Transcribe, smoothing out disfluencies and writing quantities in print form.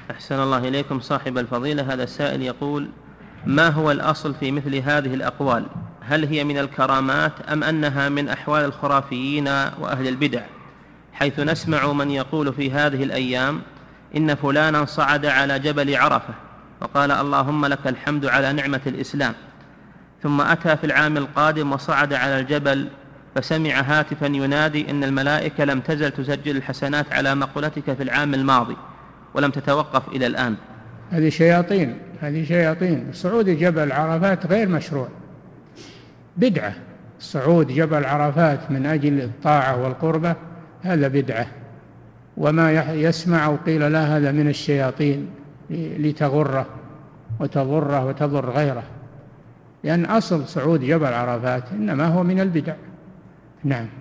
أحسن الله إليكم صاحب الفضيلة. هذا السائل يقول: ما هو الأصل في مثل هذه الأقوال؟ هل هي من الكرامات أم أنها من أحوال الخرافيين وأهل البدع، حيث نسمع من يقول في هذه الأيام إن فلانا صعد على جبل عرفة وقال اللهم لك الحمد على نعمة الإسلام، ثم أتى في العام القادم وصعد على الجبل فسمع هاتفا ينادي إن الملائكة لم تزل تسجل الحسنات على مقولتك في العام الماضي ولم تتوقف إلى الآن؟ هذه شياطين. صعود جبل عرفات غير مشروع، بدعة. صعود جبل عرفات من أجل الطاعة والقربة هذا بدعة، وما يسمع وقيل لا هذا من الشياطين لتغره وتضره وتضر غيره، لأن أصل صعود جبل عرفات إنما هو من البدع. نعم.